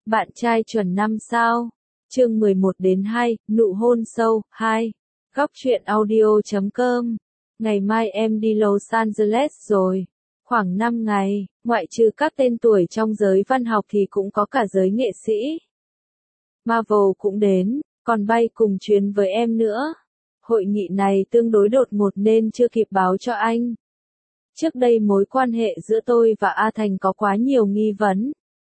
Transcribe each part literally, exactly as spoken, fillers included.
Bạn trai chuẩn năm sao? Chương mười một đến hai, nụ hôn sâu, hai. Góc truyện audio chấm com. Ngày mai em đi Los Angeles rồi. Khoảng năm ngày, ngoại trừ các tên tuổi trong giới văn học thì cũng có cả giới nghệ sĩ. Marvel cũng đến, còn bay cùng chuyến với em nữa. Hội nghị này tương đối đột ngột nên chưa kịp báo cho anh. Trước đây mối quan hệ giữa tôi và A Thành có quá nhiều nghi vấn,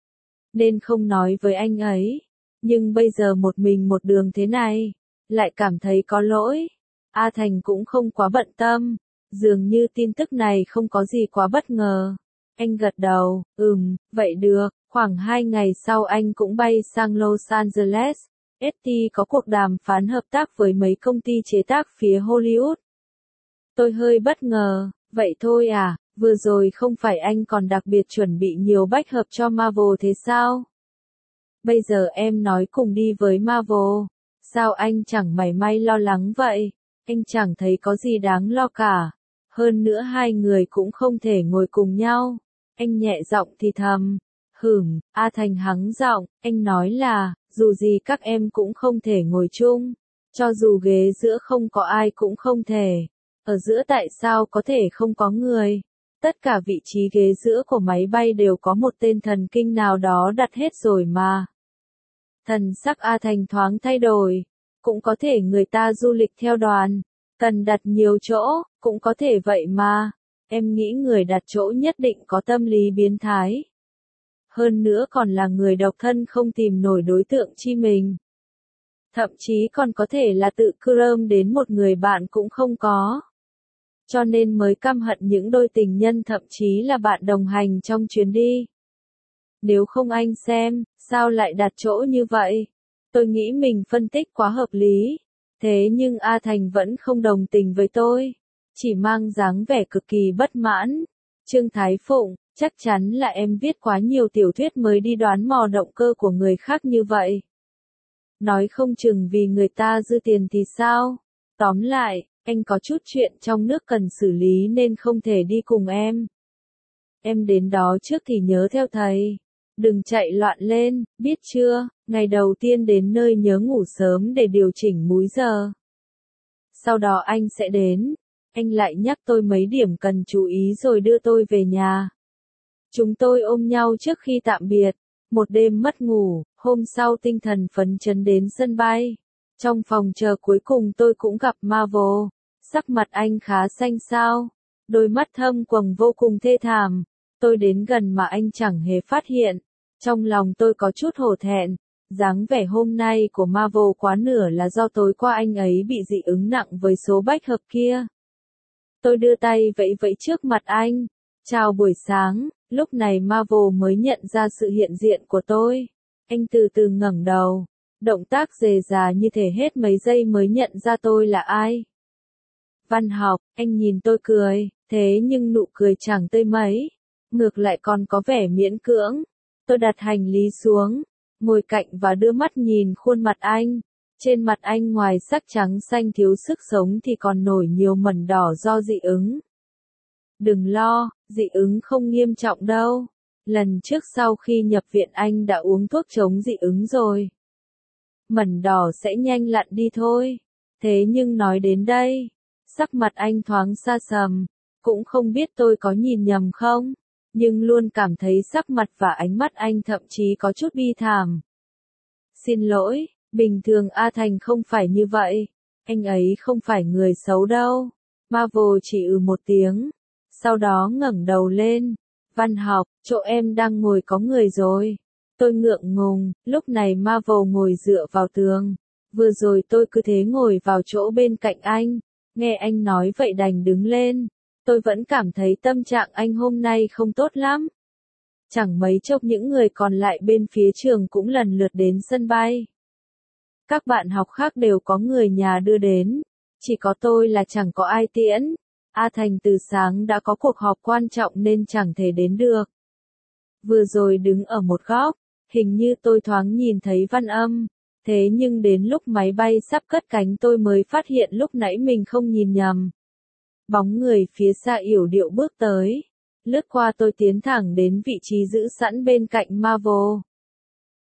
nên không nói với anh ấy. Nhưng bây giờ một mình một đường thế này, lại cảm thấy có lỗi. A Thành cũng không quá bận tâm, dường như tin tức này không có gì quá bất ngờ. Anh gật đầu, ừm, vậy được. Khoảng hai ngày sau anh cũng bay sang Los Angeles. ét tê có cuộc đàm phán hợp tác với mấy công ty chế tác phía Hollywood. Tôi hơi bất ngờ, vậy thôi à, vừa rồi không phải anh còn đặc biệt chuẩn bị nhiều bách hợp cho Marvel thế sao? Bây giờ em nói cùng đi với Marvel, sao anh chẳng mảy may lo lắng vậy? Anh chẳng thấy có gì đáng lo cả. Hơn nữa hai người cũng không thể ngồi cùng nhau. Anh nhẹ giọng thì thầm. Hửm, A Thành hắng giọng, anh nói là, dù gì các em cũng không thể ngồi chung. Cho dù ghế giữa không có ai cũng không thể. Ở giữa tại sao có thể không có người? Tất cả vị trí ghế giữa của máy bay đều có một tên thần kinh nào đó đặt hết rồi mà. Thần sắc A Thành thoáng thay đổi. Cũng có thể người ta du lịch theo đoàn, cần đặt nhiều chỗ, cũng có thể vậy mà. Em nghĩ người đặt chỗ nhất định có tâm lý biến thái. Hơn nữa còn là người độc thân không tìm nổi đối tượng chi mình. Thậm chí còn có thể là tự crush đến một người bạn cũng không có. Cho nên mới căm hận những đôi tình nhân thậm chí là bạn đồng hành trong chuyến đi. Nếu không anh xem, sao lại đặt chỗ như vậy? Tôi nghĩ mình phân tích quá hợp lý. Thế nhưng A Thành vẫn không đồng tình với tôi. Chỉ mang dáng vẻ cực kỳ bất mãn. Trương Thái Phụng, chắc chắn là em viết quá nhiều tiểu thuyết mới đi đoán mò động cơ của người khác như vậy. Nói không chừng vì người ta dư tiền thì sao? Tóm lại, anh có chút chuyện trong nước cần xử lý nên không thể đi cùng em. Em đến đó trước thì nhớ theo thầy. Đừng chạy loạn lên, biết chưa? Ngày đầu tiên đến nơi nhớ ngủ sớm để điều chỉnh múi giờ. Sau đó anh sẽ đến. Anh lại nhắc tôi mấy điểm cần chú ý rồi đưa tôi về nhà. Chúng tôi ôm nhau trước khi tạm biệt. Một đêm mất ngủ, hôm sau tinh thần phấn chấn đến sân bay. Trong phòng chờ cuối cùng tôi cũng gặp Marvel. Sắc mặt anh khá xanh xao. Đôi mắt thâm quầng vô cùng thê thảm. Tôi đến gần mà anh chẳng hề phát hiện. Trong lòng tôi có chút hổ thẹn. Dáng vẻ hôm nay của Marvel quá nửa là do tối qua anh ấy bị dị ứng nặng với số bách hợp kia. Tôi đưa tay vẫy vẫy trước mặt anh. Chào buổi sáng. Lúc này Marvel mới nhận ra sự hiện diện của tôi. Anh từ từ ngẩng đầu. Động tác rề rà như thể hết mấy giây mới nhận ra tôi là ai. Văn học, anh nhìn tôi cười. Thế nhưng nụ cười chẳng tươi mấy. Ngược lại còn có vẻ miễn cưỡng. Tôi đặt hành lý xuống, ngồi cạnh và đưa mắt nhìn khuôn mặt anh. Trên mặt anh ngoài sắc trắng xanh thiếu sức sống thì còn nổi nhiều mẩn đỏ do dị ứng. Đừng lo, dị ứng không nghiêm trọng đâu. Lần trước sau khi nhập viện anh đã uống thuốc chống dị ứng rồi. Mẩn đỏ sẽ nhanh lặn đi thôi. Thế nhưng nói đến đây, sắc mặt anh thoáng xa sầm. Cũng không biết tôi có nhìn nhầm không? Nhưng luôn cảm thấy sắc mặt và ánh mắt anh thậm chí có chút bi thảm. Xin lỗi, bình thường A Thành không phải như vậy. Anh ấy không phải người xấu đâu. Marvel chỉ ừ một tiếng. Sau đó ngẩng đầu lên. Văn học, chỗ em đang ngồi có người rồi. Tôi ngượng ngùng, lúc này Marvel ngồi dựa vào tường. Vừa rồi tôi cứ thế ngồi vào chỗ bên cạnh anh. Nghe anh nói vậy đành đứng lên. Tôi vẫn cảm thấy tâm trạng anh hôm nay không tốt lắm. Chẳng mấy chốc những người còn lại bên phía trường cũng lần lượt đến sân bay. Các bạn học khác đều có người nhà đưa đến. Chỉ có tôi là chẳng có ai tiễn. A Thành từ sáng đã có cuộc họp quan trọng nên chẳng thể đến được. Vừa rồi đứng ở một góc, hình như tôi thoáng nhìn thấy Văn Âm. Thế nhưng đến lúc máy bay sắp cất cánh tôi mới phát hiện lúc nãy mình không nhìn nhầm. Bóng người phía xa yểu điệu bước tới. Lướt qua tôi tiến thẳng đến vị trí giữ sẵn bên cạnh Marvel.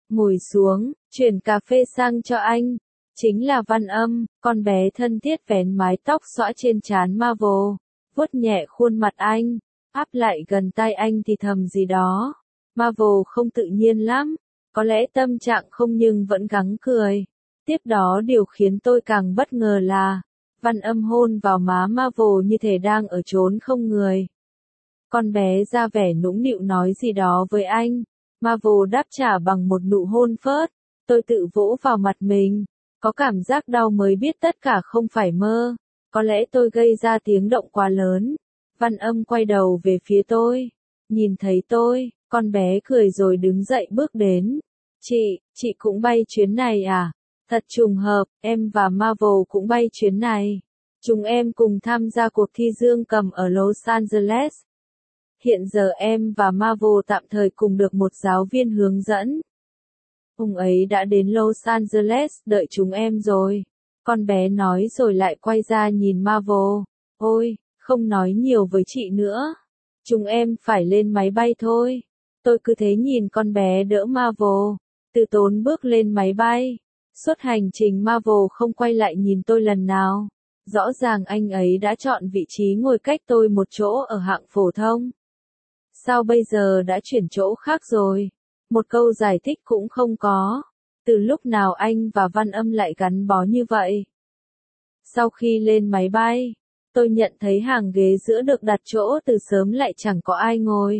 ngồi xuống, chuyển cà phê sang cho anh. Chính là Văn Âm, con bé thân thiết vén mái tóc xõa trên trán Marvel, vuốt nhẹ khuôn mặt anh, áp lại gần tai anh thì thầm gì đó. Marvel không tự nhiên lắm, có lẽ tâm trạng không nhưng vẫn gắng cười. Tiếp đó điều khiến tôi càng bất ngờ là, Văn Âm hôn vào má Marvel như thể đang ở chốn không người. Con bé ra vẻ nũng nịu nói gì đó với anh, Marvel đáp trả bằng một nụ hôn phớt. Tôi tự vỗ vào mặt mình, có cảm giác đau mới biết tất cả không phải mơ. Có lẽ tôi gây ra tiếng động quá lớn. Văn Âm quay đầu về phía tôi, nhìn thấy tôi, con bé cười rồi đứng dậy bước đến. Chị, chị cũng bay chuyến này à? Thật trùng hợp, em và Marvel cũng bay chuyến này. Chúng em cùng tham gia cuộc thi dương cầm ở Los Angeles. Hiện giờ em và Marvel tạm thời cùng được một giáo viên hướng dẫn. Ông ấy đã đến Los Angeles đợi chúng em rồi. Con bé nói rồi lại quay ra nhìn Marvel. Ôi, không nói nhiều với chị nữa. Chúng em phải lên máy bay thôi. Tôi cứ thế nhìn con bé đỡ Marvel, từ tốn bước lên máy bay. Suốt hành trình Marvel không quay lại nhìn tôi lần nào. Rõ ràng anh ấy đã chọn vị trí ngồi cách tôi một chỗ ở hạng phổ thông. Sao bây giờ đã chuyển chỗ khác rồi? Một câu giải thích cũng không có. Từ lúc nào anh và Văn Âm lại gắn bó như vậy? Sau khi lên máy bay, tôi nhận thấy hàng ghế giữa được đặt chỗ từ sớm lại chẳng có ai ngồi.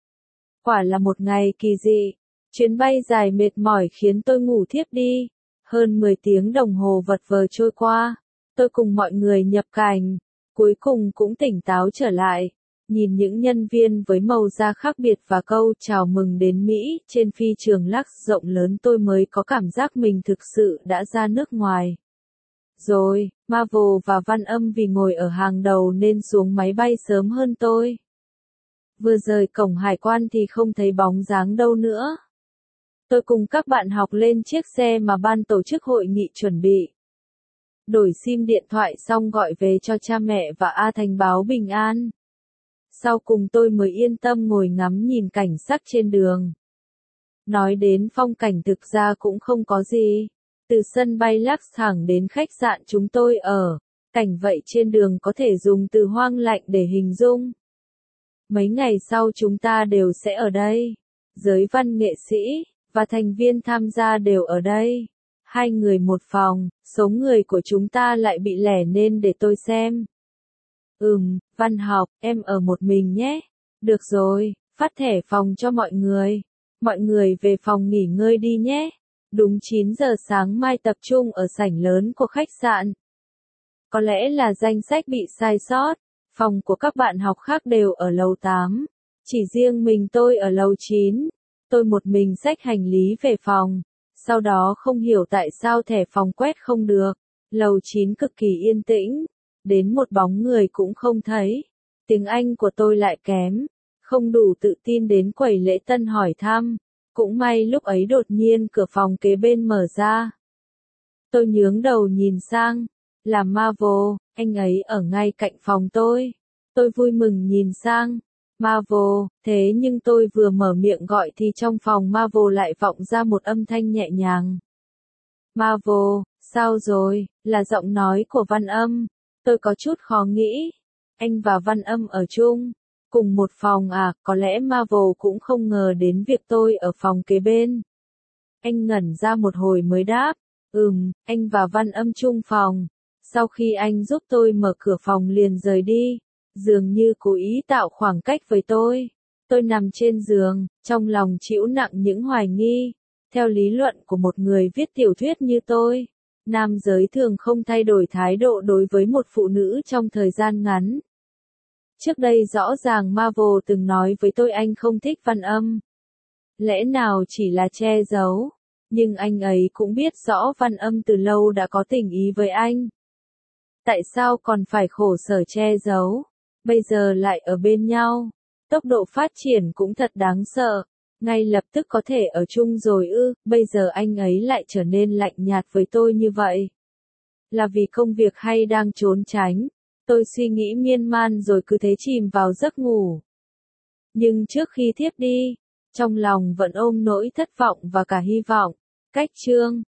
Quả là một ngày kỳ dị. Chuyến bay dài mệt mỏi khiến tôi ngủ thiếp đi. Hơn mười tiếng đồng hồ vật vờ trôi qua. Tôi cùng mọi người nhập cảnh. Cuối cùng cũng tỉnh táo trở lại. Nhìn những nhân viên với màu da khác biệt và câu chào mừng đến Mỹ trên phi trường Lux rộng lớn tôi mới có cảm giác mình thực sự đã ra nước ngoài. Rồi, Marvel và Văn Âm vì ngồi ở hàng đầu nên xuống máy bay sớm hơn tôi. Vừa rời cổng hải quan thì không thấy bóng dáng đâu nữa. Tôi cùng các bạn học lên chiếc xe mà ban tổ chức hội nghị chuẩn bị. Đổi sim điện thoại xong gọi về cho cha mẹ và A Thành báo bình an. Sau cùng tôi mới yên tâm ngồi ngắm nhìn cảnh sắc trên đường. Nói đến phong cảnh thực ra cũng không có gì. Từ sân bay Lux thẳng đến khách sạn chúng tôi ở, cảnh vậy trên đường có thể dùng từ hoang lạnh để hình dung. Mấy ngày sau chúng ta đều sẽ ở đây. Giới văn nghệ sĩ và thành viên tham gia đều ở đây. Hai người một phòng, số người của chúng ta lại bị lẻ nên để tôi xem. Ừm, Văn Học, em ở một mình nhé. Được rồi, phát thẻ phòng cho mọi người. Mọi người về phòng nghỉ ngơi đi nhé. Đúng chín giờ sáng mai tập trung ở sảnh lớn của khách sạn. Có lẽ là danh sách bị sai sót. Phòng của các bạn học khác đều ở lầu tám. Chỉ riêng mình tôi ở lầu chín. Tôi một mình xách hành lý về phòng. Sau đó không hiểu tại sao thẻ phòng quét không được. Lầu chín cực kỳ yên tĩnh. Đến một bóng người cũng không thấy. Tiếng Anh của tôi lại kém. Không đủ tự tin đến quầy lễ tân hỏi thăm. Cũng may lúc ấy đột nhiên cửa phòng kế bên mở ra. Tôi nhướng đầu nhìn sang. Là Marvel, anh ấy ở ngay cạnh phòng tôi. Tôi vui mừng nhìn sang. Marvel, thế nhưng tôi vừa mở miệng gọi thì trong phòng Marvel lại vọng ra một âm thanh nhẹ nhàng. Marvel, sao rồi, là giọng nói của Văn Âm. Tôi có chút khó nghĩ. Anh và Văn Âm ở chung. Cùng một phòng à, có lẽ Marvel cũng không ngờ đến việc tôi ở phòng kế bên. Anh ngẩn ra một hồi mới đáp. Ừm, anh và Văn Âm chung phòng. Sau khi anh giúp tôi mở cửa phòng liền rời đi. Dường như cố ý tạo khoảng cách với tôi. Tôi nằm trên giường, trong lòng trĩu nặng những hoài nghi. Theo lý luận của một người viết tiểu thuyết như tôi, nam giới thường không thay đổi thái độ đối với một phụ nữ trong thời gian ngắn. Trước đây rõ ràng Marvel từng nói với tôi anh không thích Văn Âm. Lẽ nào chỉ là che giấu? Nhưng anh ấy cũng biết rõ Văn Âm từ lâu đã có tình ý với anh. Tại sao còn phải khổ sở che giấu? Bây giờ lại ở bên nhau. Tốc độ phát triển cũng thật đáng sợ. Ngay lập tức có thể ở chung rồi ư, bây giờ anh ấy lại trở nên lạnh nhạt với tôi như vậy. Là vì công việc hay đang trốn tránh? Tôi suy nghĩ miên man rồi cứ thế chìm vào giấc ngủ. Nhưng trước khi thiếp đi, trong lòng vẫn ôm nỗi thất vọng và cả hy vọng. Cách chương